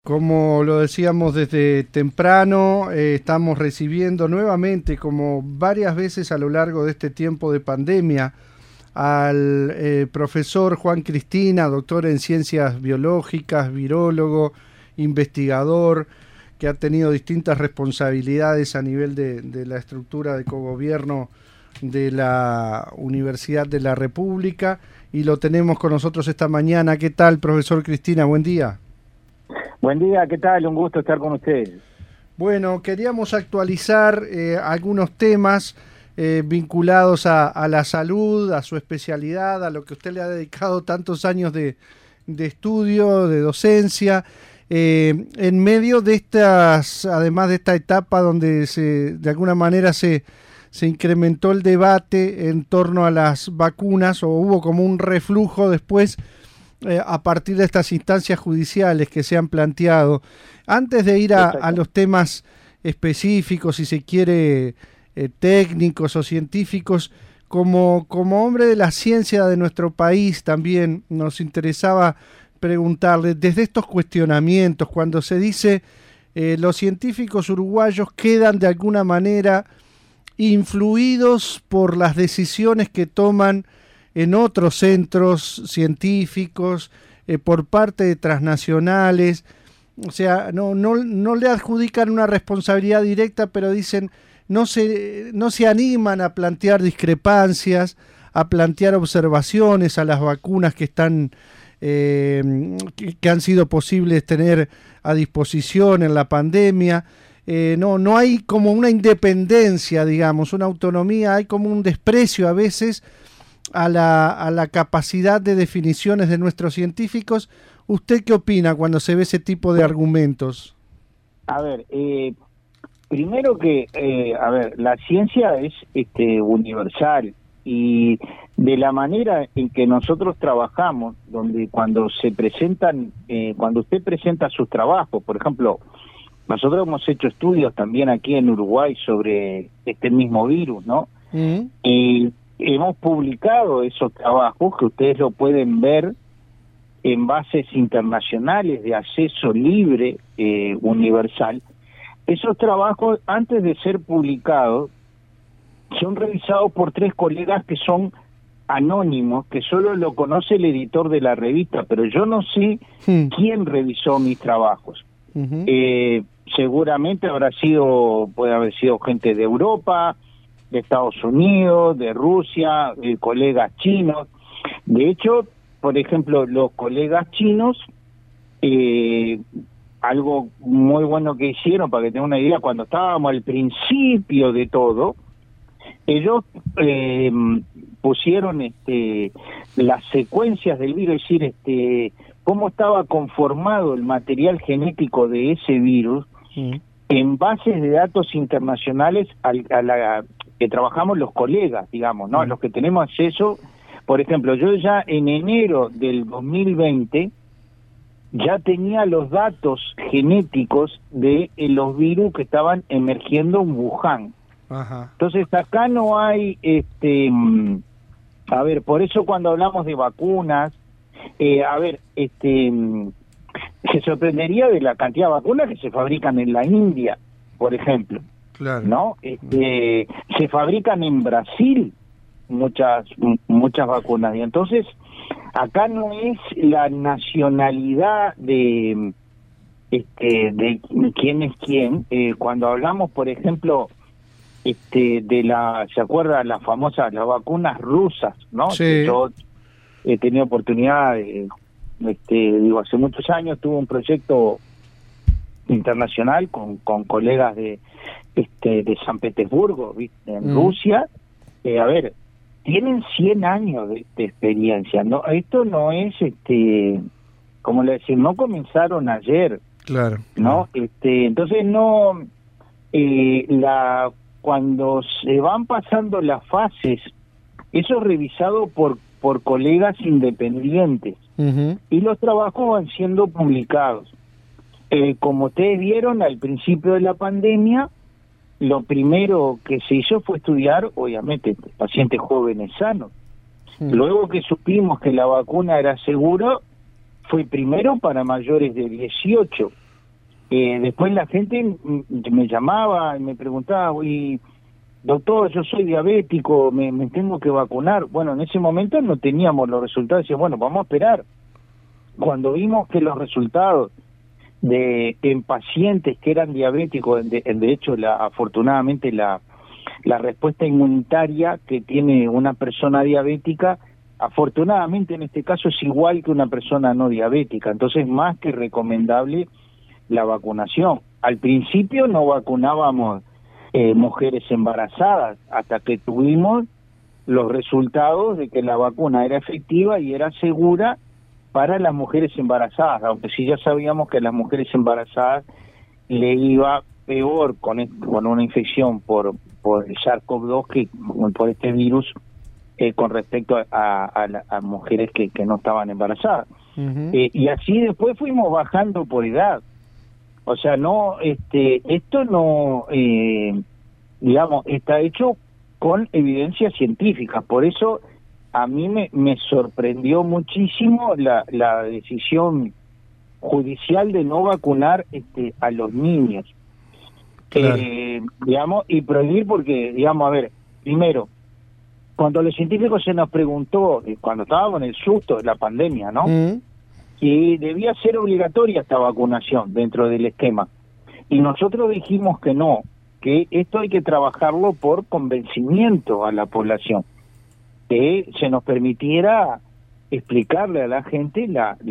Como lo decíamos desde temprano, estamos recibiendo nuevamente, como varias veces a lo largo de este tiempo de pandemia, al profesor Juan Cristina, doctor en ciencias biológicas, virólogo, investigador, que ha tenido distintas responsabilidades a nivel de la estructura de cogobierno de la Universidad de la República, y lo tenemos con nosotros esta mañana. ¿Qué tal, profesor Cristina? Buen día. Buen día, ¿qué tal? Un gusto estar con ustedes. Bueno, queríamos actualizar algunos temas vinculados a la salud, a su especialidad, a lo que usted le ha dedicado tantos años de estudio, de docencia, en medio de estas, además de esta etapa donde de alguna manera se incrementó el debate en torno a las vacunas, o hubo como un reflujo después a partir de estas instancias judiciales que se han planteado. Antes de ir a los temas específicos, si se quiere, técnicos o científicos, como hombre de la ciencia de nuestro país, también nos interesaba preguntarle, desde estos cuestionamientos, cuando se dice los científicos uruguayos quedan de alguna manera influidos por las decisiones que toman en otros centros científicos, por parte de transnacionales, o sea, no le adjudican una responsabilidad directa, pero dicen, no se animan a plantear discrepancias, a plantear observaciones a las vacunas que están que han sido posibles tener a disposición en la pandemia. No hay como una independencia, digamos, una autonomía, hay como un desprecio a veces a la capacidad de definiciones de nuestros científicos. ¿Usted qué opina cuando se ve ese tipo de argumentos? A ver, primero que, la ciencia es universal, y de la manera en que nosotros trabajamos, donde cuando usted presenta sus trabajos, por ejemplo, nosotros hemos hecho estudios también aquí en Uruguay sobre este mismo virus, ¿no? Y hemos publicado esos trabajos que ustedes lo pueden ver en bases internacionales de acceso libre, universal. Esos trabajos, antes de ser publicados, son revisados por 3 colegas que son anónimos, que solo lo conoce el editor de la revista, pero yo no sé quién revisó mis trabajos. Seguramente puede haber sido gente de Europa, de Estados Unidos, de Rusia, colegas chinos. De hecho, por ejemplo, los colegas chinos, algo muy bueno que hicieron, para que tengan una idea, cuando estábamos al principio de todo, ellos pusieron las secuencias del virus, es decir, cómo estaba conformado el material genético de ese virus, en bases de datos internacionales que trabajamos los colegas, digamos, ¿no? Los que tenemos acceso. Por ejemplo, yo ya en enero del 2020 ya tenía los datos genéticos de los virus que estaban emergiendo en Wuhan. Ajá. Entonces acá no hay, por eso cuando hablamos de vacunas, se sorprendería de la cantidad de vacunas que se fabrican en la India, por ejemplo. Claro. ¿No? Se fabrican en Brasil muchas vacunas, y entonces acá no es la nacionalidad de quién es quién. Cuando hablamos, por ejemplo, ¿se acuerda las vacunas rusas, ¿no? Sí. Yo he tenido oportunidad hace muchos años tuve un proyecto internacional con colegas de San Petersburgo, ¿viste? En Rusia. Tienen 100 años de experiencia, ¿no? Esto no es, como le decimos, no comenzaron ayer. Claro. ¿No? Entonces cuando se van pasando las fases, eso es revisado por colegas independientes, y los trabajos van siendo publicados. Como ustedes vieron, al principio de la pandemia, lo primero que se hizo fue estudiar, obviamente, pacientes jóvenes sanos. Luego que supimos que la vacuna era segura, fue primero para mayores de 18, después la gente me llamaba y me preguntaba, y doctor, yo soy diabético, me tengo que vacunar. Bueno, en ese momento no teníamos los resultados, decía, bueno, vamos a esperar. Cuando vimos que los resultados en pacientes que eran diabéticos, de hecho, afortunadamente la respuesta inmunitaria que tiene una persona diabética, afortunadamente en este caso es igual que una persona no diabética, entonces más que recomendable la vacunación. Al principio no vacunábamos mujeres embarazadas hasta que tuvimos los resultados de que la vacuna era efectiva y era segura para las mujeres embarazadas, aunque sí ya sabíamos que a las mujeres embarazadas le iba peor con una infección por el SARS-CoV-2 que por este virus con respecto a mujeres que no estaban embarazadas. Y así después fuimos bajando por edad. O sea, no, esto no, digamos, está hecho con evidencia científica. Por eso a mí me sorprendió muchísimo la decisión judicial de no vacunar a los niños. Claro. Digamos, y prohibir porque, digamos, a ver, primero, cuando los científicos se nos preguntó, cuando estábamos en el susto de la pandemia, ¿no? Que debía ser obligatoria esta vacunación dentro del esquema. Y nosotros dijimos que no, que esto hay que trabajarlo por convencimiento a la población, que se nos permitiera explicarle a la gente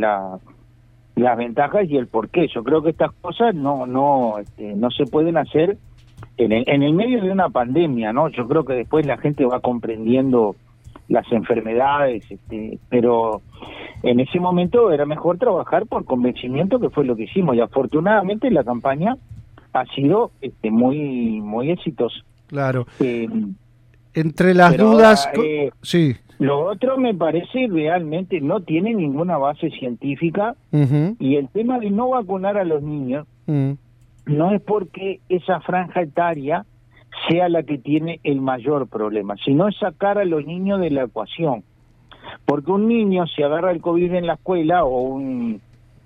las ventajas y el porqué. Yo creo que estas cosas no se pueden hacer en el medio de una pandemia, ¿no? Yo creo que después la gente va comprendiendo las enfermedades, pero en ese momento era mejor trabajar por convencimiento, que fue lo que hicimos, y afortunadamente la campaña ha sido muy exitosa. Claro. Entre las dudas, ahora, sí. Lo otro me parece realmente no tiene ninguna base científica, y el tema de no vacunar a los niños no es porque esa franja etaria sea la que tiene el mayor problema, sino es sacar a los niños de la ecuación. Porque un niño, si agarra el COVID en la escuela, o un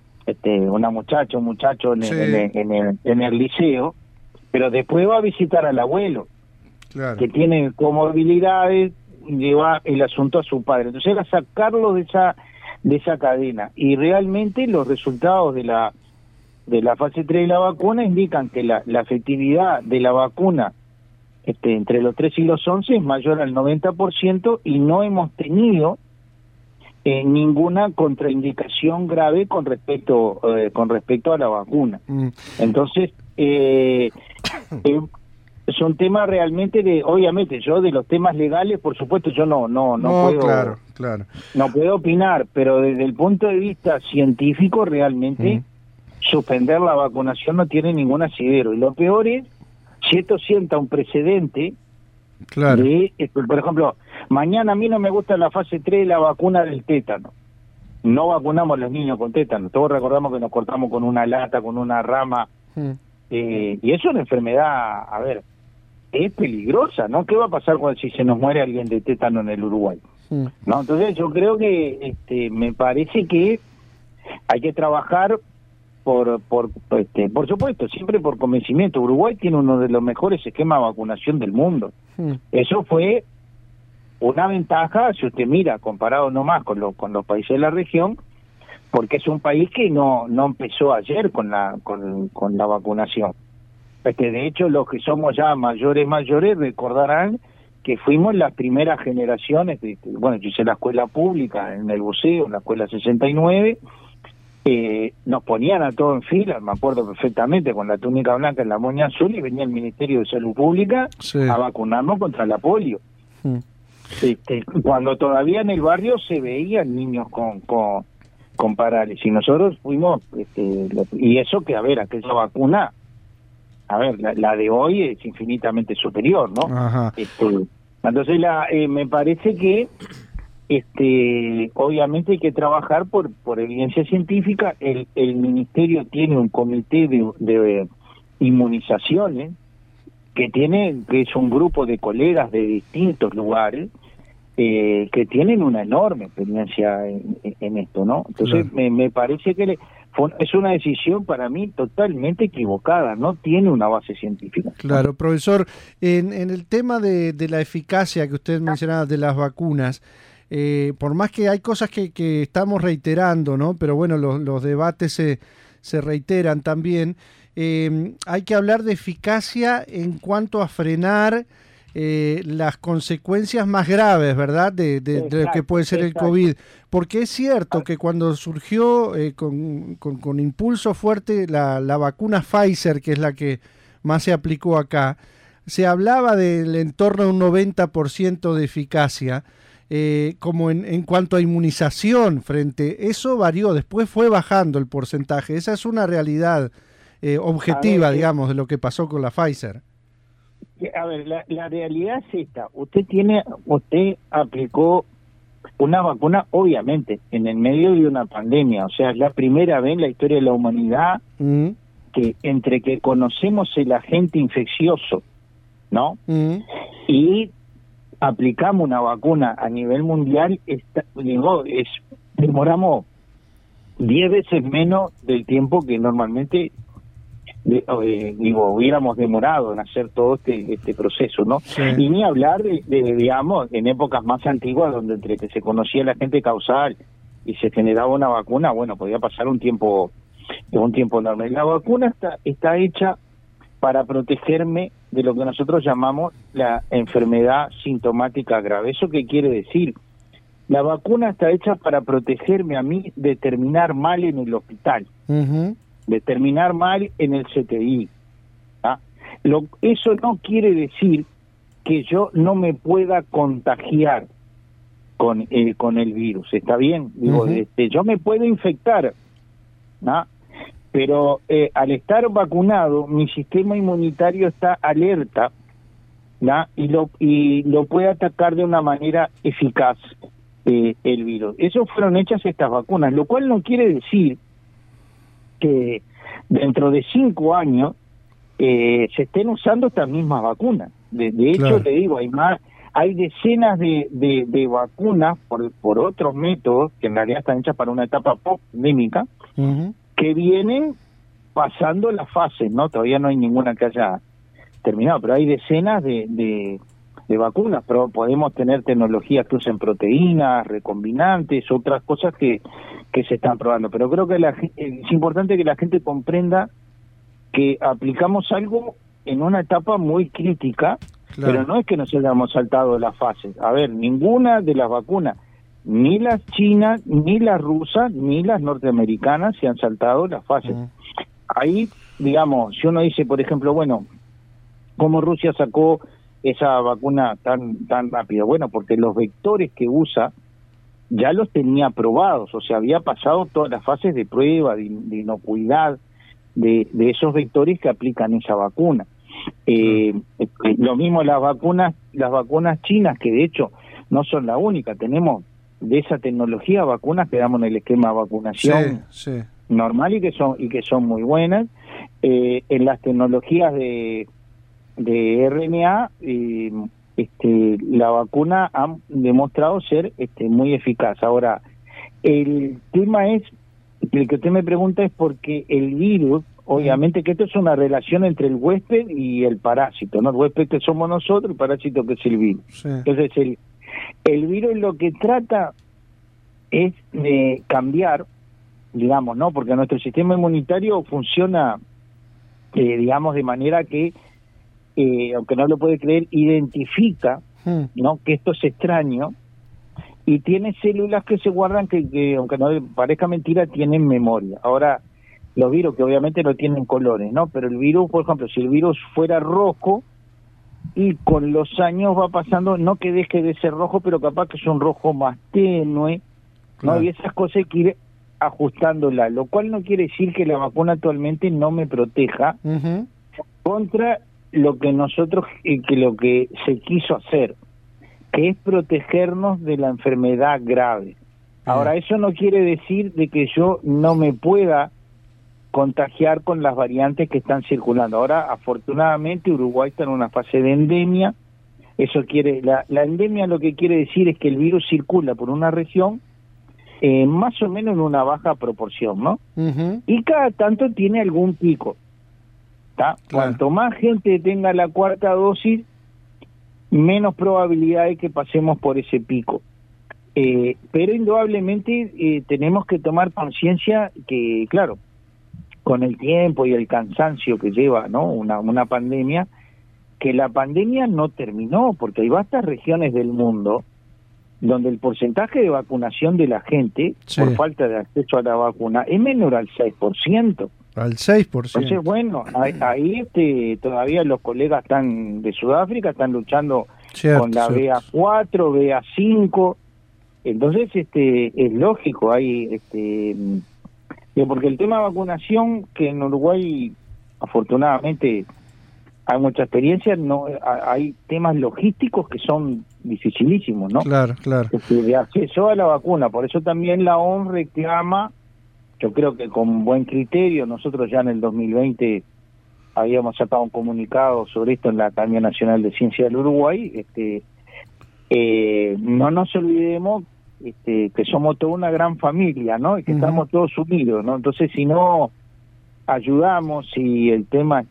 muchacho en el liceo, pero después va a visitar al abuelo, claro, que tiene comorbilidades, lleva el asunto a su padre. Entonces era sacarlo de esa cadena. Y realmente los resultados de la fase 3 de la vacuna indican que la efectividad de la vacuna entre los 3 y los 11 es mayor al 90%, y no hemos tenido ninguna contraindicación grave con respecto a la vacuna. Entonces es un tema realmente obviamente yo de los temas legales, por supuesto, yo no puedo, claro. No puedo opinar, pero desde el punto de vista científico realmente suspender la vacunación no tiene ningún asidero. Y lo peor es si esto sienta un precedente, claro, de, por ejemplo, mañana a mí no me gusta la fase 3 de la vacuna del tétano. No vacunamos a los niños con tétano. Todos recordamos que nos cortamos con una lata, con una rama. Y eso es una enfermedad, a ver, es peligrosa, ¿no? ¿Qué va a pasar si se nos muere alguien de tétano en el Uruguay? ¿No? Entonces yo creo que me parece que hay que trabajar por supuesto, siempre por convencimiento. Uruguay tiene uno de los mejores esquemas de vacunación del mundo. Eso fue una ventaja, si usted mira, comparado nomás con los países de la región, porque es un país que no empezó ayer con la vacunación. De hecho, los que somos ya mayores recordarán que fuimos las primeras generaciones. Bueno, yo hice la escuela pública en el Buceo, en la escuela 69. Nos ponían a todos en fila, me acuerdo perfectamente, con la túnica blanca y la moña azul, y venía el Ministerio de Salud Pública a vacunarnos contra la polio. Cuando todavía en el barrio se veían niños con parálisis, y nosotros fuimos, y eso que, a ver, aquella vacuna, a ver, la de hoy es infinitamente superior, ¿no? Entonces me parece que obviamente hay que trabajar por evidencia científica. El ministerio tiene un comité de inmunizaciones que es un grupo de colegas de distintos lugares que tienen una enorme experiencia en esto, ¿no? Entonces claro, me parece que es una decisión para mí totalmente equivocada, no tiene una base científica. Claro, profesor, en el tema de la eficacia que usted mencionaba de las vacunas, por más que hay cosas que estamos reiterando, ¿no? Pero bueno, los debates se reiteran también, hay que hablar de eficacia en cuanto a frenar las consecuencias más graves, ¿verdad? De lo que puede ser el COVID. Porque es cierto que cuando surgió con impulso fuerte la vacuna Pfizer, que es la que más se aplicó acá, se hablaba del entorno de un 90% de eficacia, como en cuanto a inmunización frente. Eso varió, después fue bajando el porcentaje. Esa es una realidad objetiva, digamos, de lo que pasó con la Pfizer. A ver, la realidad es esta. Usted aplicó una vacuna, obviamente, en el medio de una pandemia. O sea, es la primera vez en la historia de la humanidad que entre que conocemos el agente infeccioso, ¿no? Y aplicamos una vacuna a nivel mundial, demoramos 10 veces menos del tiempo que normalmente hubiéramos demorado en hacer todo este proceso, ¿no? Sí. Y ni hablar digamos, en épocas más antiguas, donde entre que se conocía el agente causal y se generaba una vacuna, bueno, podía pasar un tiempo enorme. La vacuna está hecha para protegerme de lo que nosotros llamamos la enfermedad sintomática grave. ¿Eso qué quiere decir? La vacuna está hecha para protegerme a mí de terminar mal en el hospital. De terminar mal en el CTI. Eso no quiere decir que yo no me pueda contagiar con el virus, ¿está bien? Digo, yo me puedo infectar, pero al estar vacunado, mi sistema inmunitario está alerta, y lo puede atacar de una manera eficaz el virus. Eso fueron hechas estas vacunas, lo cual no quiere decir que dentro de 5 años se estén usando estas mismas vacunas. De hecho, claro, le digo, hay decenas de vacunas por otros métodos que en realidad están hechas para una etapa post-pandémica, que vienen pasando las fases, ¿no? Todavía no hay ninguna que haya terminado, pero hay decenas de vacunas, pero podemos tener tecnologías que usen proteínas, recombinantes, otras cosas que se están probando. Pero creo que es importante que la gente comprenda que aplicamos algo en una etapa muy crítica, claro, pero no es que nos hayamos saltado las fases. A ver, ninguna de las vacunas, ni las chinas, ni las rusas, ni las norteamericanas se han saltado las fases. Ahí, digamos, si uno dice, por ejemplo, bueno, ¿cómo Rusia sacó esa vacuna tan rápido? Bueno, porque los vectores que usa ya los tenía probados, o sea, había pasado todas las fases de prueba, de inocuidad de esos vectores que aplican esa vacuna. Lo mismo las vacunas chinas, que de hecho no son la única, tenemos de esa tecnología vacunas que damos en el esquema de vacunación normal y que son muy buenas. En las tecnologías de RNA, la vacuna ha demostrado ser muy eficaz. Ahora, el tema es, el que usted me pregunta es porque el virus, obviamente que esto es una relación entre el huésped y el parásito, ¿no? El huésped que somos nosotros, el parásito que es el virus. Sí. Entonces, el virus lo que trata es de cambiar, digamos, ¿no? Porque nuestro sistema inmunitario funciona, digamos, de manera que, aunque no lo puede creer, identifica, ¿no?, que esto es extraño, y tiene células que se guardan que aunque no parezca mentira, tienen memoria. Ahora, los virus, que obviamente no tienen colores, ¿no? Pero el virus, por ejemplo, si el virus fuera rojo, y con los años va pasando, no que deje de ser rojo, pero capaz que es un rojo más tenue, ¿no? Claro. Y esas cosas hay que ir ajustándola, lo cual no quiere decir que la vacuna actualmente no me proteja contra lo que lo que se quiso hacer, que es protegernos de la enfermedad grave. Ahora, eso no quiere decir de que yo no me pueda contagiar con las variantes que están circulando. Ahora, afortunadamente, Uruguay está en una fase de endemia. Eso quiere, la endemia lo que quiere decir es que el virus circula por una región más o menos en una baja proporción, ¿no? Y cada tanto tiene algún pico. Claro. Cuanto más gente tenga la cuarta dosis, menos probabilidad hay que pasemos por ese pico. Pero indudablemente tenemos que tomar conciencia que, claro, con el tiempo y el cansancio que lleva, ¿no?, una pandemia, que la pandemia no terminó, porque hay vastas regiones del mundo donde el porcentaje de vacunación de la gente, por falta de acceso a la vacuna, es menor al 6%. Al 6%. Entonces, bueno, ahí todavía los colegas de Sudáfrica están luchando con la BA4, BA5. Entonces, es lógico, porque el tema de vacunación, que en Uruguay, afortunadamente, hay mucha experiencia, no hay temas logísticos que son dificilísimos, ¿no? Claro. De acceso a la vacuna. Por eso también la OMS reclama, yo creo que con buen criterio, nosotros ya en el 2020 habíamos sacado un comunicado sobre esto en la Academia Nacional de Ciencia del Uruguay, no nos olvidemos que somos toda una gran familia, ¿no? Y que estamos todos unidos, ¿no? Entonces, si no ayudamos, si el tema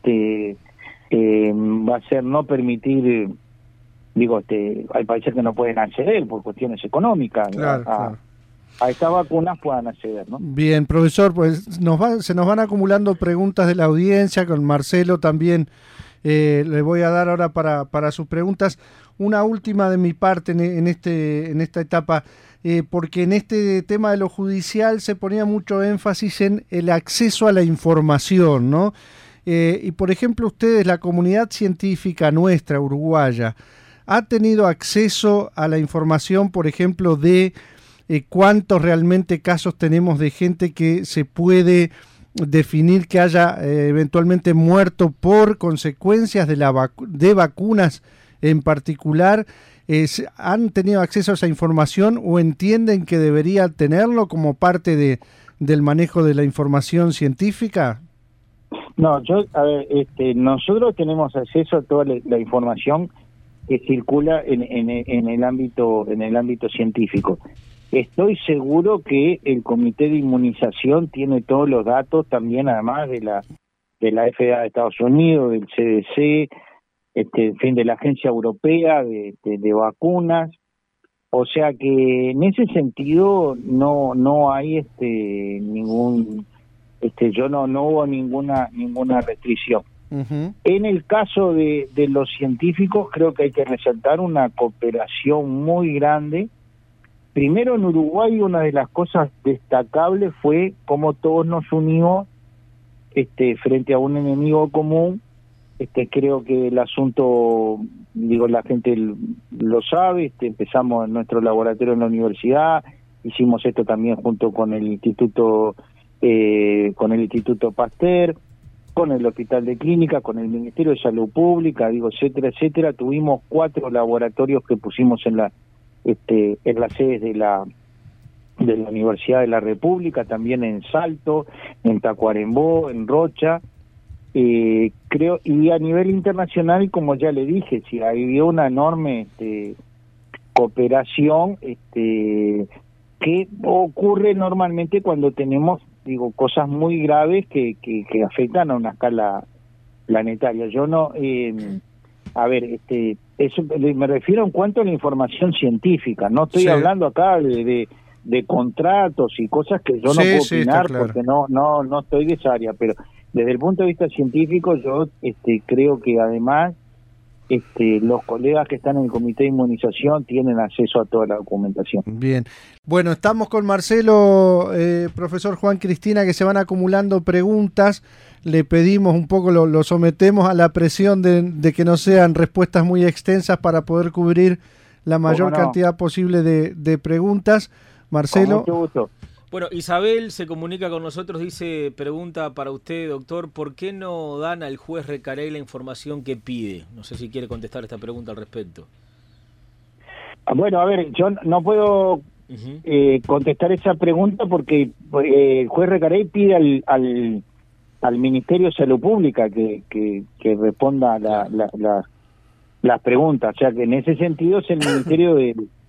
va a ser no permitir, hay países que no pueden acceder por cuestiones económicas a estas vacunas, puedan acceder, ¿no? Bien, profesor, pues se nos van acumulando preguntas de la audiencia. Con Marcelo también le voy a dar ahora para sus preguntas. Una última de mi parte en esta etapa, porque en este tema de lo judicial se ponía mucho énfasis en el acceso a la información, ¿no? Y por ejemplo, ustedes, la comunidad científica nuestra, uruguaya, ¿ha tenido acceso a la información, por ejemplo, de cuántos realmente casos tenemos de gente que se puede definir que haya eventualmente muerto por consecuencias de vacunas en particular? ¿Han tenido acceso a esa información o entienden que debería tenerlo como parte del manejo de la información científica? No, nosotros tenemos acceso a toda la información que circula en el ámbito científico. Estoy seguro que el Comité de Inmunización tiene todos los datos también, además de la FDA de Estados Unidos, del CDC, de la Agencia Europea de vacunas. O sea que en ese sentido no hay ningún no hubo ninguna restricción. En el caso de los científicos, creo que hay que resaltar una cooperación muy grande. Primero, en Uruguay, una de las cosas destacables fue cómo todos nos unimos frente a un enemigo común. Creo que el asunto, la gente lo sabe. Empezamos en nuestro laboratorio en la universidad, hicimos esto también junto con el Instituto Pasteur, con el Hospital de Clínica, con el Ministerio de Salud Pública, etcétera. Tuvimos 4 laboratorios que pusimos en las sedes de la Universidad de la República, también en Salto, en Tacuarembó, en Rocha. Creo, y a nivel internacional, como ya le dije, sí, había una enorme cooperación que ocurre normalmente cuando tenemos cosas muy graves que afectan a una escala planetaria. Yo no eso me refiero en cuanto a la información científica, no estoy hablando acá de contratos y cosas que yo no puedo opinar, claro, porque no estoy de esa área, pero desde el punto de vista científico yo creo que además los colegas que están en el Comité de Inmunización tienen acceso a toda la documentación. Bien. Bueno, estamos con Marcelo, profesor Juan Cristina, que se van acumulando preguntas. Le pedimos un poco, lo sometemos a la presión de que no sean respuestas muy extensas para poder cubrir la mayor cantidad posible de preguntas. Marcelo. Con mucho gusto. Bueno, Isabel se comunica con nosotros, dice, pregunta para usted, doctor, ¿por qué no dan al juez Recarey la información que pide? No sé si quiere contestar esta pregunta al respecto. Bueno, a ver, yo no puedo contestar esa pregunta porque el juez Recarey pide al Ministerio de Salud Pública que responda las preguntas. O sea que en ese sentido es el Ministerio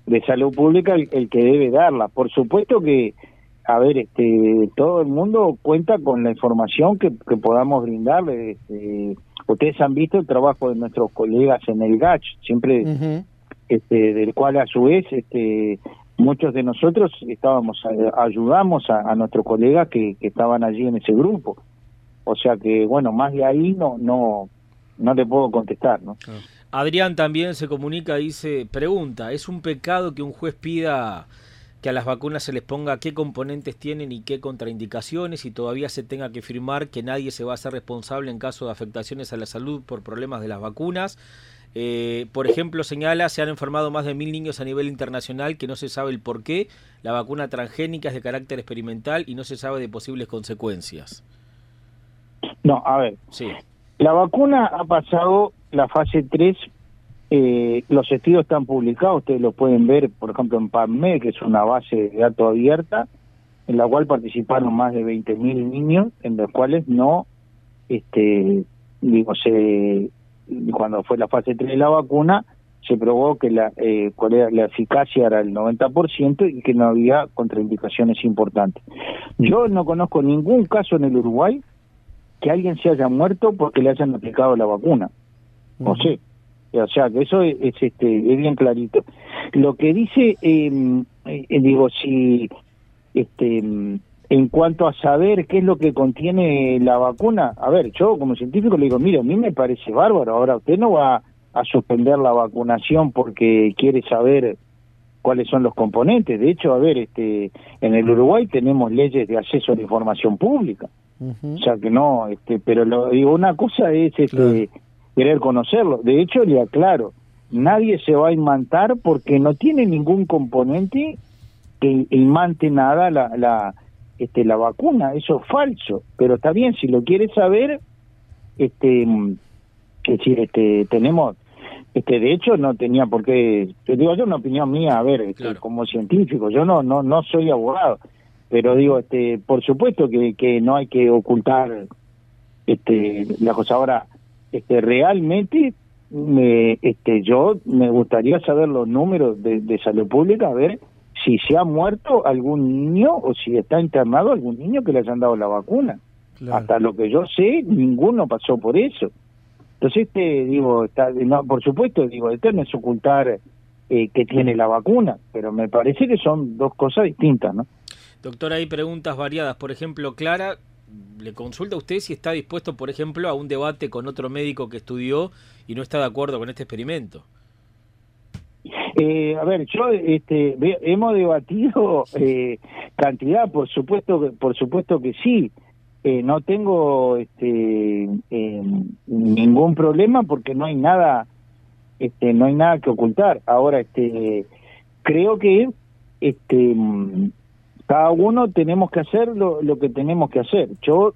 de salud pública el que debe darla. Por supuesto que, a ver, todo el mundo cuenta con la información que podamos brindarle. Ustedes han visto el trabajo de nuestros colegas en el GACH, siempre, del cual a su vez, muchos de nosotros ayudamos a nuestros colegas que estaban allí en ese grupo. O sea que, bueno, más de ahí no te puedo contestar, ¿no? Adrián también se comunica, pregunta, ¿es un pecado que un juez pida que a las vacunas se les ponga qué componentes tienen y qué contraindicaciones y todavía se tenga que firmar que nadie se va a hacer responsable en caso de afectaciones a la salud por problemas de las vacunas? Por ejemplo, señala, se han enfermado más de 1000 niños a nivel internacional que no se sabe el por qué. La vacuna transgénica es de carácter experimental y no se sabe de posibles consecuencias. No, a ver. Sí. La vacuna ha pasado la fase 3, los estudios están publicados, ustedes lo pueden ver, por ejemplo, en PubMed, que es una base de datos abierta, en la cual participaron más de 20.000 niños, en los cuales cuando fue la fase 3 de la vacuna, se probó que la eficacia era el 90% y que no había contraindicaciones importantes. Yo no conozco ningún caso en el Uruguay que alguien se haya muerto porque le hayan aplicado la vacuna. No sé. O sea, que eso es bien clarito. Lo que dice, en cuanto a saber qué es lo que contiene la vacuna, a ver, yo como científico le digo, mire, a mí me parece bárbaro, ahora usted no va a suspender la vacunación porque quiere saber cuáles son los componentes. De hecho, a ver, en el Uruguay tenemos leyes de acceso a la información pública. O sea que no, pero digo, una cosa es claro, querer conocerlo. De hecho, le aclaro, nadie se va a imantar porque no tiene ningún componente que imante nada la vacuna. Eso es falso. Pero está bien, si lo quiere saber, tenemos, de hecho no tenía por qué, te digo yo una opinión mía, a ver, claro, como científico, yo no soy abogado. Pero digo, por supuesto que no hay que ocultar la cosa. Ahora, realmente yo me gustaría saber los números de salud pública, a ver si se ha muerto algún niño o si está internado algún niño que le hayan dado la vacuna. Claro. Hasta lo que yo sé, ninguno pasó por eso. Entonces, por supuesto, esto no es ocultar que tiene la vacuna, pero me parece que son dos cosas distintas, ¿no? Doctor, hay preguntas variadas. Por ejemplo, Clara le consulta a usted si está dispuesto, por ejemplo, a un debate con otro médico que estudió y no está de acuerdo con este experimento. A ver, hemos debatido cantidad, por supuesto que sí. No tengo ningún problema porque no hay nada que ocultar. Ahora, creo que cada uno tenemos que hacer lo que tenemos que hacer. Yo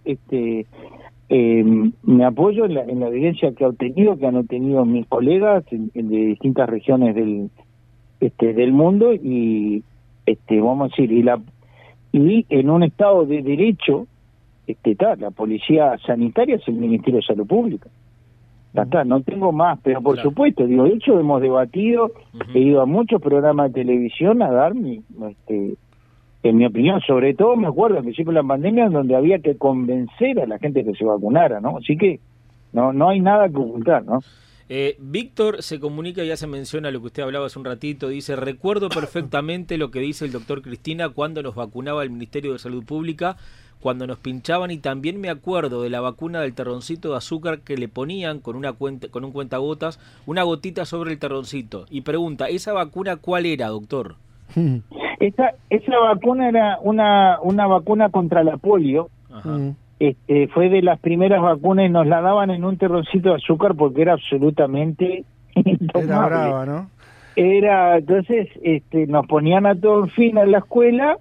me apoyo en la evidencia que han obtenido mis colegas de distintas regiones del mundo y vamos a decir y en un estado de derecho la policía sanitaria es el Ministerio de Salud Pública. No tengo más, pero por supuesto, de hecho hemos debatido, he ido a muchos programas de televisión a dar en mi opinión, sobre todo me acuerdo al principio de la pandemia donde había que convencer a la gente que se vacunara, ¿no? Así que no hay nada que ocultar, ¿no? Víctor se comunica, ya se menciona lo que usted hablaba hace un ratito, dice, recuerdo perfectamente lo que dice el doctor Cristina cuando nos vacunaba el Ministerio de Salud Pública, cuando nos pinchaban, y también me acuerdo de la vacuna del terroncito de azúcar que le ponían con un cuentagotas, una gotita sobre el terroncito. Y pregunta, ¿esa vacuna cuál era, doctor? Esa vacuna era una vacuna contra la polio. Ajá. Fue de las primeras vacunas y nos la daban en un terroncito de azúcar porque era absolutamente intomable. Era brava, ¿no? Entonces nos ponían a todos en fila en la escuela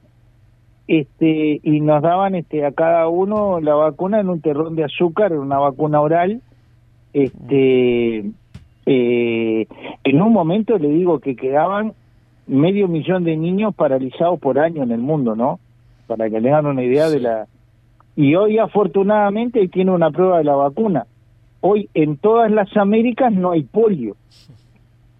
y nos daban a cada uno la vacuna en un terrón de azúcar, una vacuna oral. En un momento le digo que quedaban 500.000 de niños paralizados por año en el mundo, ¿no? Para que le hagan una idea de la... Y hoy afortunadamente tiene una prueba de la vacuna. Hoy en todas las Américas no hay polio.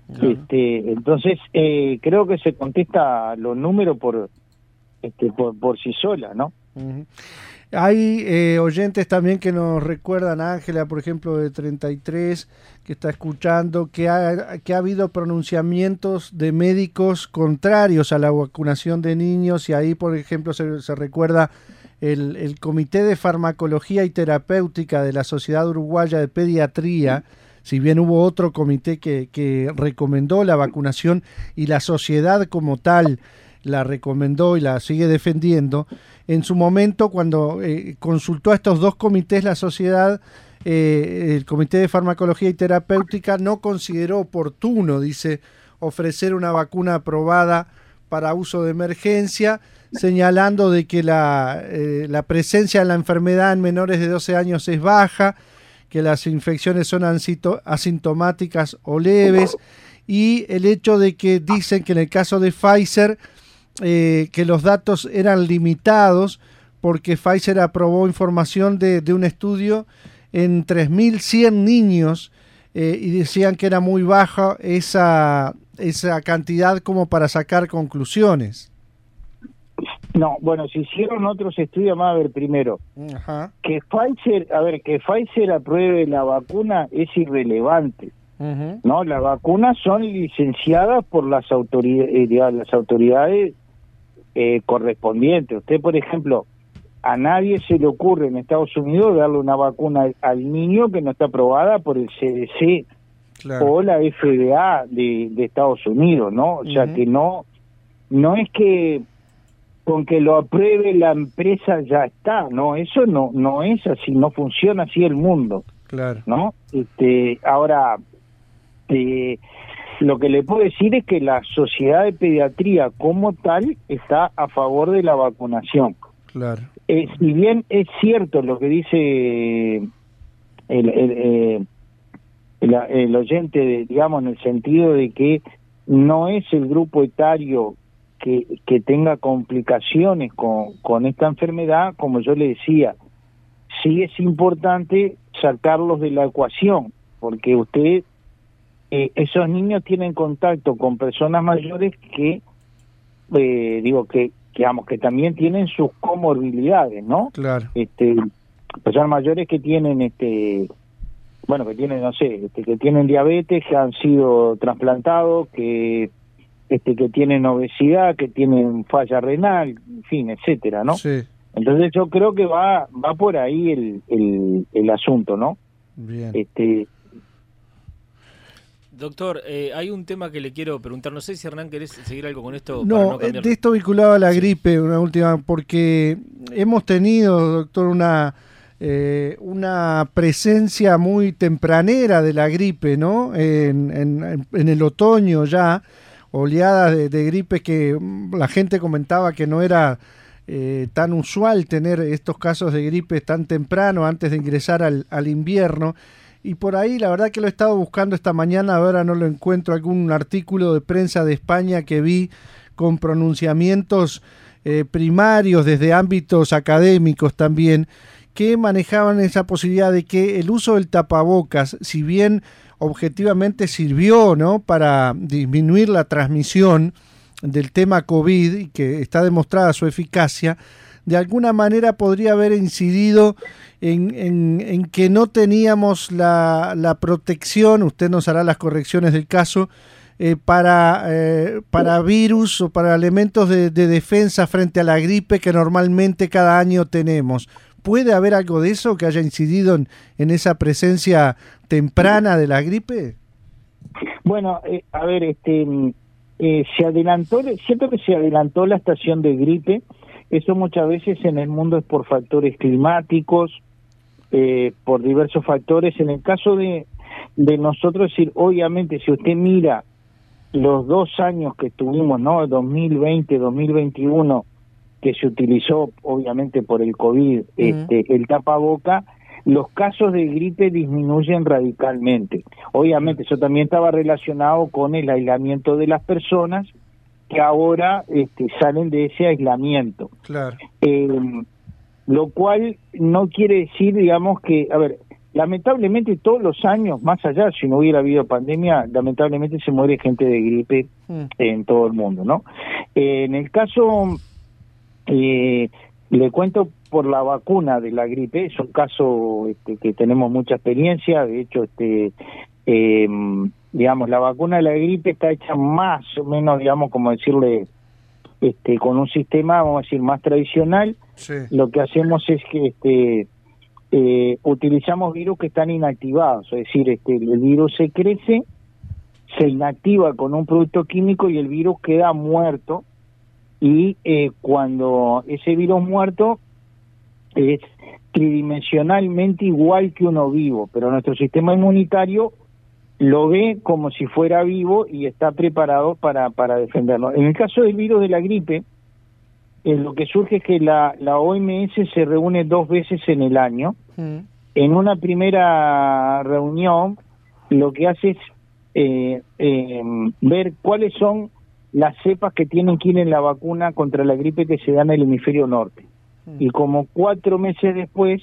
Entonces, creo que se contesta los números por sí sola, ¿no? Uh-huh. Hay oyentes también que nos recuerdan, Ángela, por ejemplo, de 33, que está escuchando, que ha habido pronunciamientos de médicos contrarios a la vacunación de niños, y ahí, por ejemplo, se recuerda el Comité de Farmacología y Terapéutica de la Sociedad Uruguaya de Pediatría. Si bien hubo otro comité que recomendó la vacunación y la sociedad como tal la recomendó y la sigue defendiendo, en su momento cuando consultó a estos dos comités la sociedad, el Comité de Farmacología y Terapéutica no consideró oportuno, dice, ofrecer una vacuna aprobada para uso de emergencia, señalando de que la presencia de la enfermedad en menores de 12 años es baja, que las infecciones son asintomáticas o leves, y el hecho de que dicen que en el caso de Pfizer que los datos eran limitados porque Pfizer aprobó información de un estudio en 3.100 niños y decían que era muy baja esa cantidad como para sacar conclusiones. No, bueno, se hicieron otros estudios más. A ver, primero, Ajá. que Pfizer apruebe la vacuna es irrelevante. Uh-huh. No, las vacunas son licenciadas por las autoridades correspondientes. Usted, por ejemplo, a nadie se le ocurre en Estados Unidos darle una vacuna al niño que no está aprobada por el CDC, claro, o la FDA de Estados Unidos, ¿no? O sea, que no es que con que lo apruebe la empresa ya está, no, eso no es así, no funciona así el mundo, claro, ¿no? Ahora, lo que le puedo decir es que la Sociedad de Pediatría como tal está a favor de la vacunación. Claro. Si bien es cierto lo que dice el oyente, digamos, en el sentido de que no es el grupo etario que tenga complicaciones con esta enfermedad, como yo le decía, sí es importante sacarlos de la ecuación, porque esos niños tienen contacto con personas mayores que que también tienen sus comorbilidades, ¿no? Claro. Personas mayores que tienen que tienen diabetes, que han sido trasplantados, que tienen obesidad, que tienen falla renal, en fin, etcétera, ¿no? Sí. Entonces yo creo que va por ahí el asunto, ¿no? Bien. Doctor, hay un tema que le quiero preguntar. No sé si Hernán querés seguir algo con esto. No, para no de esto vinculado a la gripe, una última, porque hemos tenido, doctor, una presencia muy tempranera de la gripe, ¿no? En el otoño ya, oleadas de gripe que la gente comentaba que no era tan usual tener estos casos de gripe tan temprano antes de ingresar al invierno. Y por ahí, la verdad que lo he estado buscando esta mañana, ahora no lo encuentro, algún artículo de prensa de España que vi con pronunciamientos primarios desde ámbitos académicos también, que manejaban esa posibilidad de que el uso del tapabocas, si bien objetivamente sirvió, ¿no?, para disminuir la transmisión del tema COVID y que está demostrada su eficacia, de alguna manera podría haber incidido en que no teníamos la protección, usted nos hará las correcciones del caso, para virus o para elementos de defensa frente a la gripe que normalmente cada año tenemos. ¿Puede haber algo de eso que haya incidido en esa presencia temprana de la gripe? Bueno, a ver, se adelantó, es cierto que se adelantó la estación de gripe. Eso muchas veces en el mundo es por factores climáticos, por diversos factores. En el caso de nosotros, obviamente, si usted mira los 2 años que tuvimos, ¿no?, 2020, 2021, que se utilizó obviamente por el COVID, el tapaboca, los casos de gripe disminuyen radicalmente. Obviamente eso también estaba relacionado con el aislamiento de las personas, que ahora salen de ese aislamiento. Claro. Lo cual no quiere decir, digamos, que, a ver, lamentablemente todos los años, más allá, si no hubiera habido pandemia, lamentablemente se muere gente de gripe en todo el mundo, ¿no? En el caso, le cuento por la vacuna de la gripe, es un caso que tenemos mucha experiencia, de hecho, digamos, la vacuna de la gripe está hecha más o menos, digamos, como decirle, con un sistema, vamos a decir, más tradicional. Sí. Lo que hacemos es que utilizamos virus que están inactivados, es decir, el virus se crece, se inactiva con un producto químico y el virus queda muerto, y cuando ese virus muerto es tridimensionalmente igual que uno vivo, pero nuestro sistema inmunitario lo ve como si fuera vivo y está preparado para defenderlo. En el caso del virus de la gripe, lo que surge es que la OMS se reúne 2 veces en el año. En una primera reunión, lo que hace es ver cuáles son las cepas que tienen que ir en la vacuna contra la gripe que se da en el hemisferio norte. Y como 4 meses después,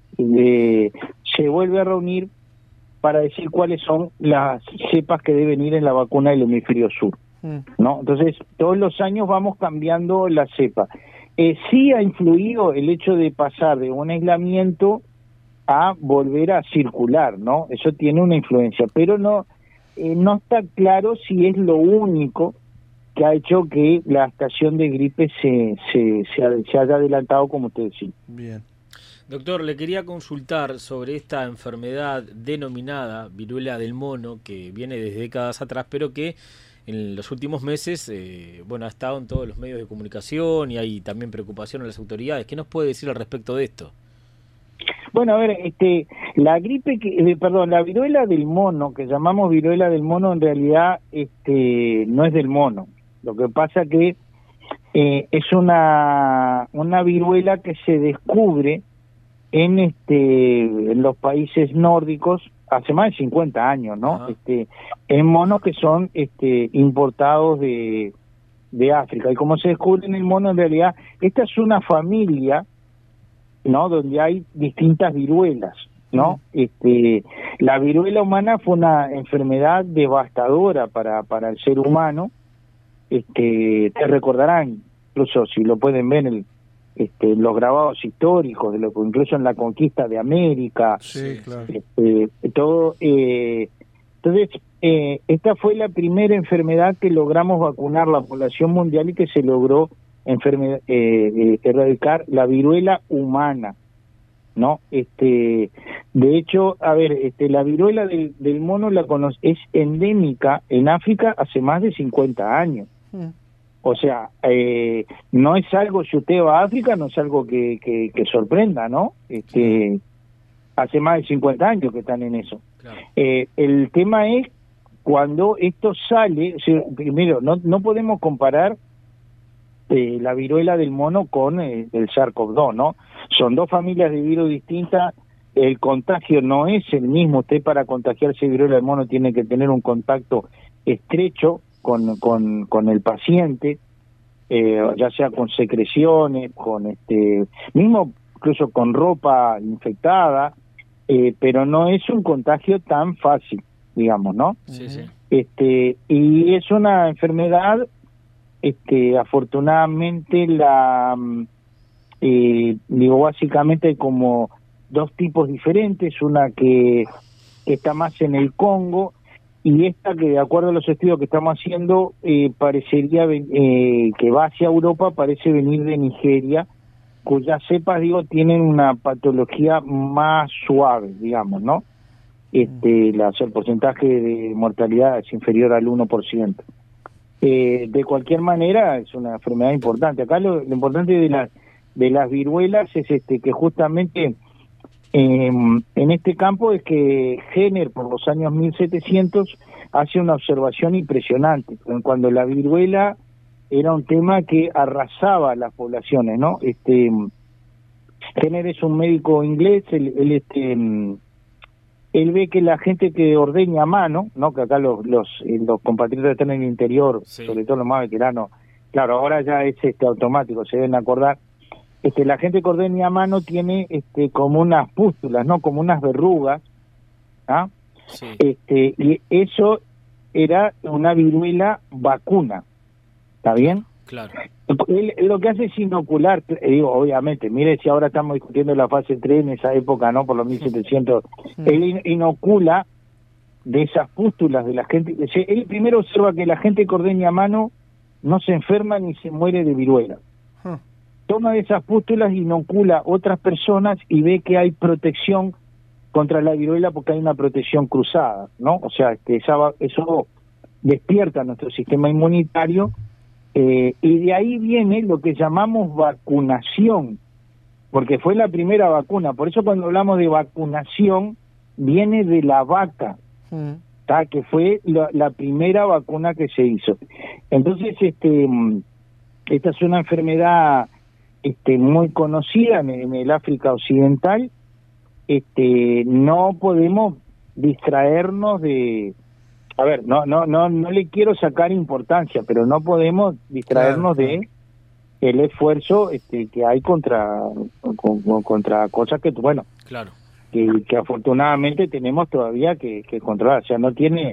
se vuelve a reunir para decir cuáles son las cepas que deben ir en la vacuna del hemisferio sur, ¿no? Entonces, todos los años vamos cambiando la cepa. Sí ha influido el hecho de pasar de un aislamiento a volver a circular, ¿no? Eso tiene una influencia, pero no está claro si es lo único que ha hecho que la estación de gripe se haya adelantado, como usted decía. Bien. Doctor, le quería consultar sobre esta enfermedad denominada viruela del mono, que viene desde décadas atrás, pero que en los últimos meses ha estado en todos los medios de comunicación y hay también preocupación en las autoridades. ¿Qué nos puede decir al respecto de esto? Bueno, a ver, la viruela del mono, que llamamos viruela del mono, en realidad no es del mono. Lo que pasa que es una viruela que se descubre en los países nórdicos hace más de 50 años, ¿no? En monos que son importados de África. Y como se descubre en el mono, en realidad, esta es una familia, ¿no? Donde hay distintas viruelas, ¿no? La viruela humana fue una enfermedad devastadora para el ser humano. Te recordarán, incluso si lo pueden ver los grabados históricos, incluso en la conquista de América, sí, claro. Todo. Entonces, esta fue la primera enfermedad que logramos vacunar la población mundial y que se logró erradicar la viruela humana, ¿no? De hecho, a ver, la viruela del mono es endémica en África hace más de 50 años. O sea, no es algo, si usted va a África, no es algo que sorprenda, ¿no? Hace más de 50 años que están en eso. Claro. El tema es cuando esto sale, o sea, primero, no podemos comparar la viruela del mono con el SARS-CoV-2, ¿no? Son 2 familias de virus distintas, el contagio no es el mismo. Usted, para contagiarse viruela del mono, tiene que tener un contacto estrecho con el paciente, ya sea con secreciones, mismo incluso con ropa infectada, pero no es un contagio tan fácil, digamos, ¿no? Sí, sí. Y es una enfermedad, afortunadamente básicamente hay como 2 tipos diferentes, una que está más en el Congo, y esta que, de acuerdo a los estudios que estamos haciendo, parecería que va hacia Europa, parece venir de Nigeria, cuyas cepas, tienen una patología más suave, digamos, ¿no? El porcentaje de mortalidad es inferior al 1%. De cualquier manera, es una enfermedad importante. Acá lo importante de las viruelas es que justamente en este campo es que Jenner, por los años 1700, hace una observación impresionante, cuando la viruela era un tema que arrasaba las poblaciones, ¿no? Jenner es un médico inglés, él ve que la gente que ordeña a mano, ¿no? Que acá los compatriotas están en el interior, sí, sobre todo los más veteranos, claro, ahora ya es automático, se deben acordar. La gente que ordeña a mano tiene como unas pústulas, ¿no? Como unas verrugas ¿ah? Sí. Y eso era una viruela vacuna, ¿está bien? Claro. Él lo que hace es inocular, digo, obviamente, mire si ahora estamos discutiendo la fase 3 en esa época, ¿no? Por los 1700, él inocula de esas pústulas de la gente. Él primero observa que la gente que ordeña a mano no se enferma ni se muere de viruela. Toma de esas pústulas, inocula a otras personas y ve que hay protección contra la viruela porque hay una protección cruzada, ¿no? O sea, eso despierta nuestro sistema inmunitario, y de ahí viene lo que llamamos vacunación, porque fue la primera vacuna. Por eso cuando hablamos de vacunación, viene de la vaca, que fue la primera vacuna que se hizo. Entonces, esta es una enfermedad muy conocida en el África Occidental. No podemos distraernos de... A ver, no le quiero sacar importancia, pero no podemos distraernos de el esfuerzo que hay contra cosas que, bueno, claro, que afortunadamente tenemos todavía que controlar. O sea, no tiene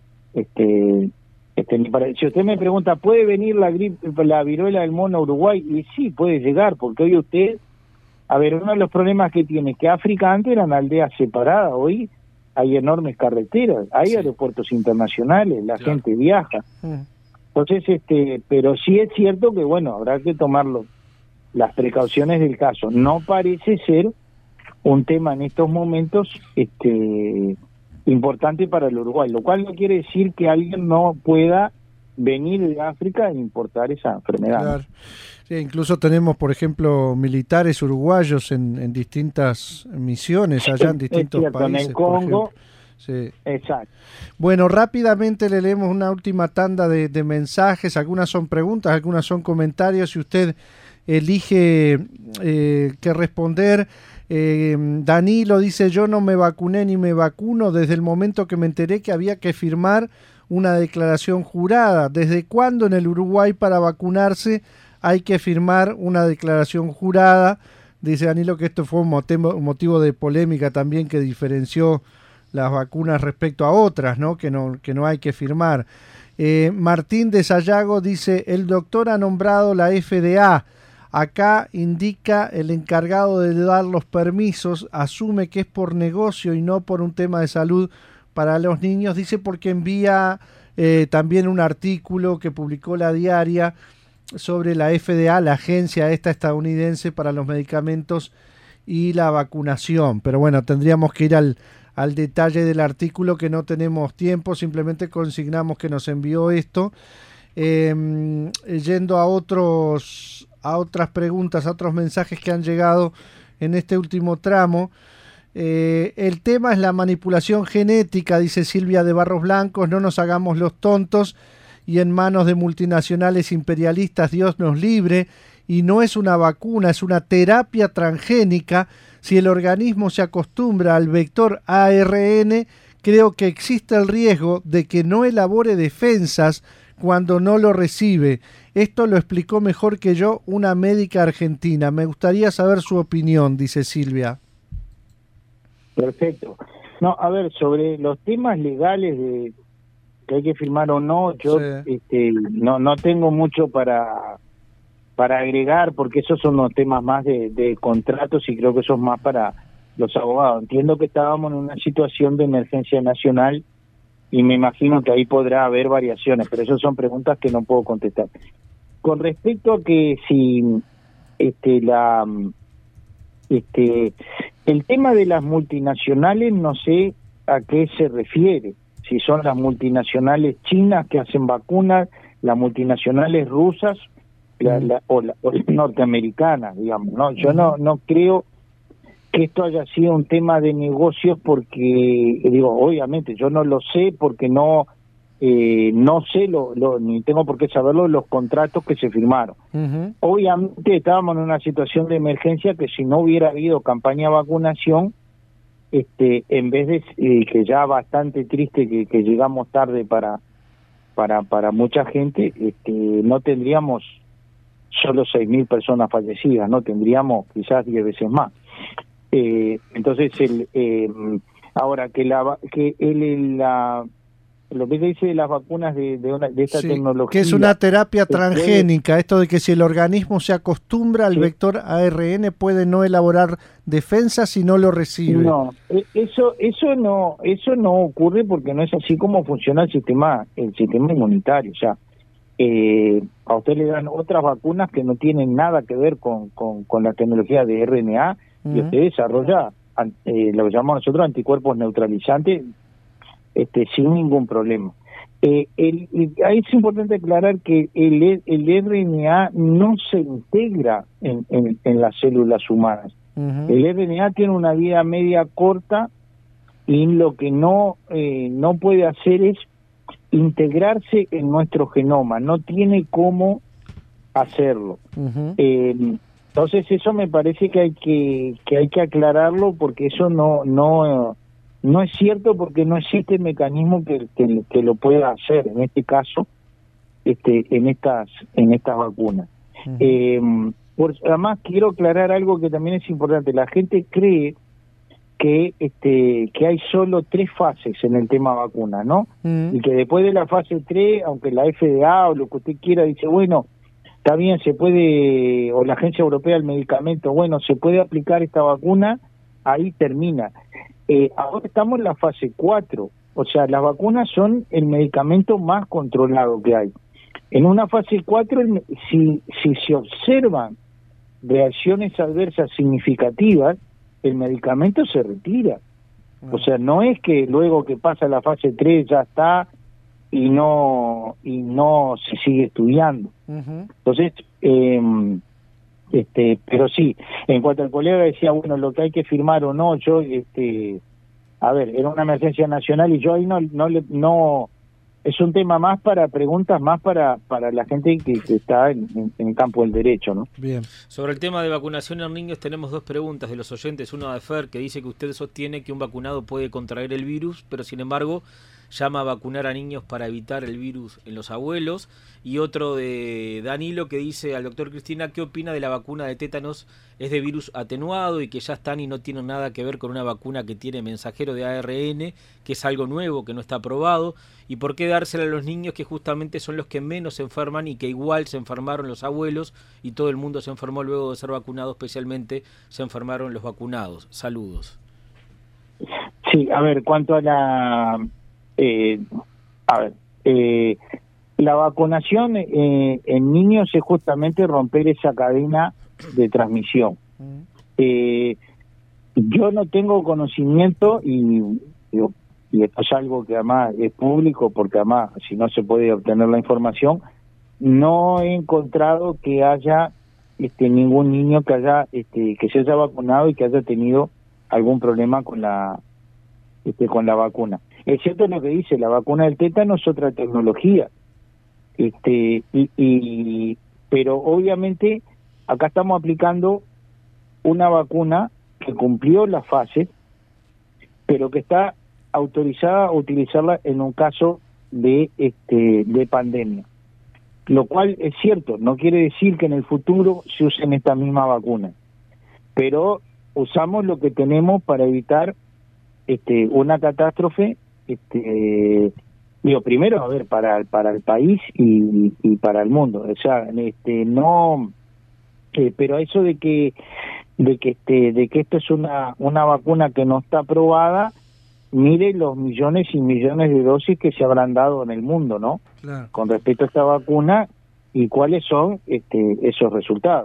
ni para... Si usted me pregunta, ¿puede venir la viruela del mono a Uruguay? Y sí, puede llegar, porque hoy usted... A ver, uno de los problemas que tiene es que África antes eran aldeas separadas, hoy hay enormes carreteras, hay aeropuertos internacionales, la gente viaja. Entonces, pero sí es cierto que, bueno, habrá que tomar las precauciones del caso. No parece ser un tema en estos momentos importante para el Uruguay, lo cual no quiere decir que alguien no pueda venir de África e importar esa enfermedad. Claro. Sí, incluso tenemos, por ejemplo, militares uruguayos en distintas misiones allá en distintos países. En el Congo. Sí. Exacto. Bueno, rápidamente le leemos una última tanda de mensajes. Algunas son preguntas, algunas son comentarios. Si usted elige qué responder. Danilo dice: yo no me vacuné ni me vacuno desde el momento que me enteré que había que firmar una declaración jurada. ¿Desde cuándo en el Uruguay para vacunarse hay que firmar una declaración jurada? Dice Danilo que esto fue un motivo de polémica también, que diferenció las vacunas respecto a otras, ¿no? Que no hay que firmar. Martín de Sayago dice: el doctor ha nombrado la FDA. Acá indica el encargado de dar los permisos, asume que es por negocio y no por un tema de salud para los niños. Dice porque envía también un artículo que publicó La Diaria sobre la FDA, la agencia esta estadounidense para los medicamentos y la vacunación. Pero bueno, tendríamos que ir al detalle del artículo, que no tenemos tiempo, simplemente consignamos que nos envió esto. Yendo a otras preguntas, a otros mensajes que han llegado en este último tramo. El tema es la manipulación genética, dice Silvia de Barros Blancos. No nos hagamos los tontos y en manos de multinacionales imperialistas, Dios nos libre. Y no es una vacuna, es una terapia transgénica. Si el organismo se acostumbra al vector ARN, creo que existe el riesgo de que no elabore defensas cuando no lo recibe. Esto lo explicó mejor que yo una médica argentina. Me gustaría saber su opinión, dice Silvia. Perfecto. No, a ver, sobre los temas legales de que hay que firmar o no, yo no tengo mucho para agregar, porque esos son los temas más de contratos, y creo que eso es más para los abogados. Entiendo que estábamos en una situación de emergencia nacional y me imagino que ahí podrá haber variaciones, pero esas son preguntas que no puedo contestar. Con respecto a que si el tema de las multinacionales, no sé a qué se refiere, si son las multinacionales chinas que hacen vacunas, las multinacionales rusas o las norteamericanas, digamos, ¿no? Yo no creo que esto haya sido un tema de negocios, porque, digo, obviamente, yo no lo sé porque no sé ni tengo por qué saberlo, los contratos que se firmaron. Obviamente estábamos en una situación de emergencia que si no hubiera habido campaña de vacunación, en vez de que ya bastante triste que llegamos tarde para mucha gente, no tendríamos solo 6.000 personas fallecidas, no tendríamos quizás 10 veces más. Entonces Ahora, lo que se dice de las vacunas de esta tecnología... Que es una terapia transgénica, esto de que si el organismo se acostumbra al vector ARN puede no elaborar defensas si no lo recibe. No, eso no ocurre porque no es así como funciona el sistema inmunitario. O sea, a usted le dan otras vacunas que no tienen nada que ver con la tecnología de RNA y usted desarrolla lo que llamamos nosotros anticuerpos neutralizantes sin ningún problema. Ahí es importante aclarar que el RNA no se integra en las células humanas. El RNA tiene una vida media corta y lo que no puede hacer es integrarse en nuestro genoma, no tiene cómo hacerlo. Entonces eso me parece que hay que aclararlo, porque eso no es cierto, porque no existe mecanismo que lo pueda hacer en este caso, en estas vacunas. Además quiero aclarar algo que también es importante. La gente cree que hay solo 3 fases en el tema vacuna, ¿no? Y que después de la fase 3, aunque la FDA o lo que usted quiera dice, bueno, está bien, se puede, o la Agencia Europea del Medicamento, bueno, se puede aplicar esta vacuna, ahí termina. Ahora estamos en la fase 4, o sea, las vacunas son el medicamento más controlado que hay. En una fase 4, si se observan reacciones adversas significativas, el medicamento se retira. O sea, no es que luego que pasa la fase 3 ya está y no se sigue estudiando. Entonces, pero sí, en cuanto al colega decía, bueno, lo que hay que firmar o no, yo, a ver, era una emergencia nacional y yo ahí no es un tema más para preguntas, más para la gente que está en el campo del derecho, ¿no? Bien. Sobre el tema de vacunación en niños tenemos 2 preguntas de los oyentes. Una de Fer, que dice que usted sostiene que un vacunado puede contraer el virus, pero sin embargo llama a vacunar a niños para evitar el virus en los abuelos. Y otro de Danilo, que dice al doctor Cristina, ¿qué opina de la vacuna de tétanos? Es de virus atenuado y que ya están y no tienen nada que ver con una vacuna que tiene mensajero de ARN, que es algo nuevo, que no está aprobado. ¿Y por qué dársela a los niños, que justamente son los que menos se enferman y que igual se enfermaron los abuelos y todo el mundo se enfermó luego de ser vacunado, especialmente se enfermaron los vacunados? Saludos. Sí, a ver, cuanto a la... la vacunación en niños es justamente romper esa cadena de transmisión. Yo no tengo conocimiento y esto es algo que además es público, porque además si no se puede obtener la información, no he encontrado que haya ningún niño que se haya vacunado y que haya tenido algún problema con la vacuna. Es cierto lo que dice, la vacuna del tétano es otra tecnología, pero obviamente acá estamos aplicando una vacuna que cumplió las fases, pero que está autorizada a utilizarla en un caso de pandemia, lo cual es cierto, no quiere decir que en el futuro se usen esta misma vacuna, pero usamos lo que tenemos para evitar una catástrofe, primero, a ver, para el país y para el mundo. O sea, pero eso de que esto es una vacuna que no está aprobada, mire los millones y millones de dosis que se habrán dado en el mundo, ¿no? Claro. Con respecto a esta vacuna y cuáles son esos resultados.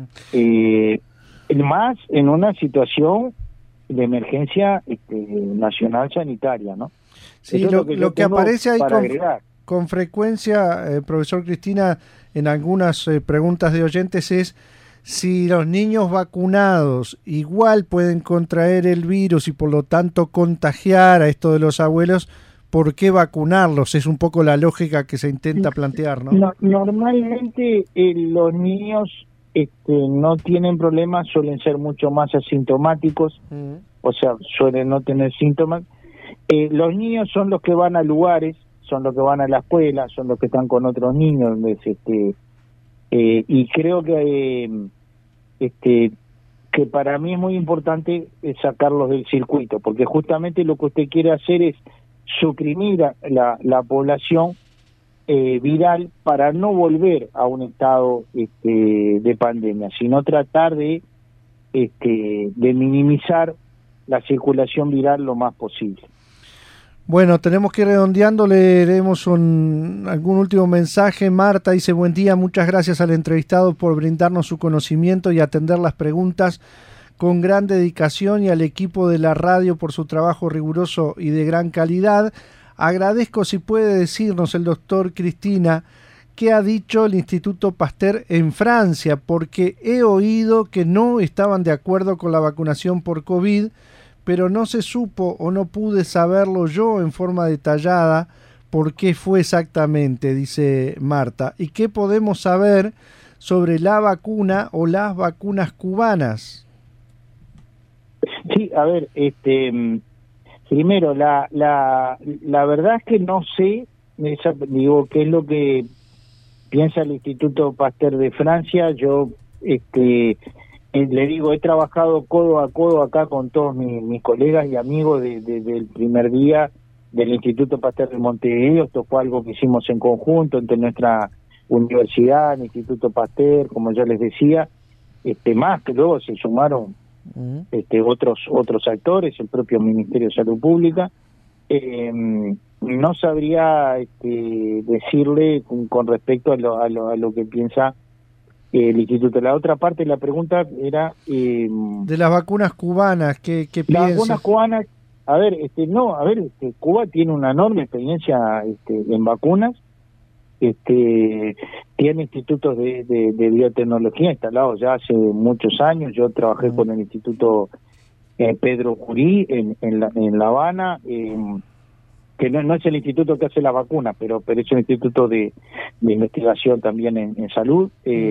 Más en una situación de emergencia nacional sanitaria, ¿no? Sí, lo que aparece ahí con frecuencia, profesor Cristina, en algunas preguntas de oyentes es si los niños vacunados igual pueden contraer el virus y por lo tanto contagiar a esto de los abuelos, ¿por qué vacunarlos? Es un poco la lógica que se intenta plantear, ¿no? Normalmente los niños no tienen problemas, suelen ser mucho más asintomáticos, o sea, suelen no tener síntomas. Los niños son los que van a lugares, son los que van a la escuela, son los que están con otros niños, y creo que que para mí es muy importante sacarlos del circuito, porque justamente lo que usted quiere hacer es suprimir a la población viral para no volver a un estado de pandemia, sino tratar de minimizar la circulación viral lo más posible. Bueno, tenemos que ir redondeando, leeremos algún último mensaje. Marta dice: buen día, muchas gracias al entrevistado por brindarnos su conocimiento y atender las preguntas con gran dedicación, y al equipo de la radio por su trabajo riguroso y de gran calidad. Agradezco si puede decirnos el doctor Cristina qué ha dicho el Instituto Pasteur en Francia, porque he oído que no estaban de acuerdo con la vacunación por COVID, pero no se supo o no pude saberlo yo en forma detallada por qué fue exactamente, dice Marta. ¿Y qué podemos saber sobre la vacuna o las vacunas cubanas? Sí, a ver, primero, la verdad es que no sé, qué es lo que piensa el Instituto Pasteur de Francia. Yo, le digo, he trabajado codo a codo acá con todos mis colegas y amigos desde el primer día del Instituto Pasteur de Montevideo. Esto fue algo que hicimos en conjunto entre nuestra universidad, el Instituto Pasteur, como ya les decía, más que luego se sumaron otros actores, el propio Ministerio de Salud Pública. No sabría decirle con respecto a lo que piensa el instituto. La otra parte de la pregunta era de las vacunas cubanas, ¿qué piensa? Las vacunas cubanas, Cuba tiene una enorme experiencia en vacunas, tiene institutos de biotecnología instalados ya hace muchos años. Yo trabajé con el Instituto Pedro Curí en La Habana, que no es el instituto que hace la vacuna, pero es un instituto de investigación también en salud.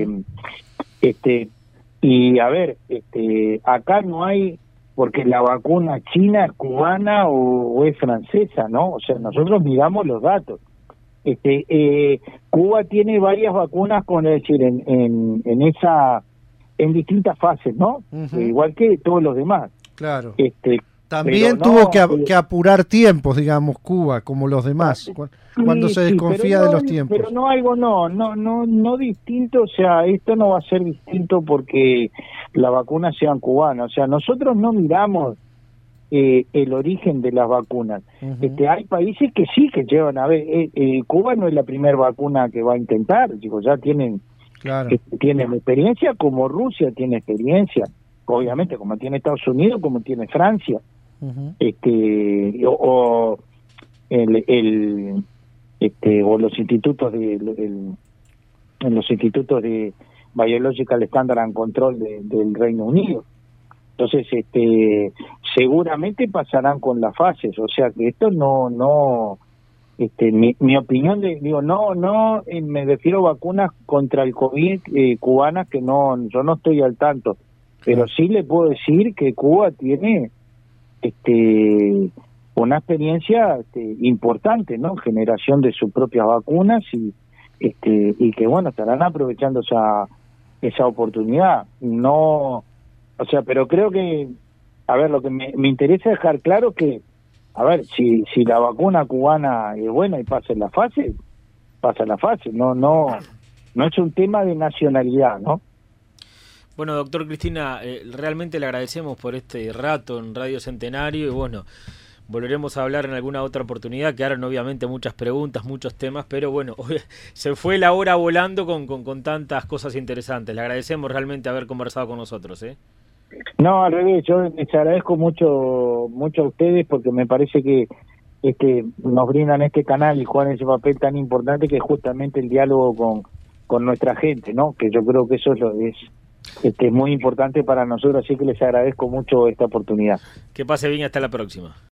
Y a ver, acá no hay, porque la vacuna china es cubana o es francesa, ¿no? O sea, nosotros miramos los datos. Cuba tiene varias vacunas, es decir, en distintas fases, ¿no? Igual que todos los demás. Claro. También tuvo que apurar tiempos, digamos, Cuba, como los demás, cuando se desconfía de los tiempos. Pero no distinto, o sea, esto no va a ser distinto porque las vacunas sean cubanas. O sea, nosotros no miramos el origen de las vacunas. Hay países que sí, que llevan, a ver, Cuba no es la primera vacuna que va a intentar, digo, ya tienen experiencia, como Rusia tiene experiencia, obviamente, como tiene Estados Unidos, como tiene Francia. O los institutos de Biological Standard and Control del Reino Unido. Entonces, seguramente pasarán con las fases. O sea que esto no mi opinión me refiero a vacunas contra el COVID cubanas, que yo no estoy al tanto, pero sí le puedo decir que Cuba tiene una experiencia importante, ¿no? Generación de sus propias vacunas y que bueno, estarán aprovechando esa oportunidad. No, o sea, pero creo que, a ver, lo que me interesa dejar claro que, a ver, si la vacuna cubana es buena y pasa la fase, no es un tema de nacionalidad, ¿no? Bueno, doctor Cristina, realmente le agradecemos por este rato en Radio Centenario y bueno, volveremos a hablar en alguna otra oportunidad. Quedaron obviamente muchas preguntas, muchos temas, pero bueno, se fue la hora volando con tantas cosas interesantes. Le agradecemos realmente haber conversado con nosotros, ¿eh? No, al revés, yo les agradezco mucho a ustedes porque me parece que nos brindan este canal y juegan ese papel tan importante que es justamente el diálogo con nuestra gente, ¿no? Que yo creo que eso es muy importante para nosotros, así que les agradezco mucho esta oportunidad. Que pase bien, hasta la próxima.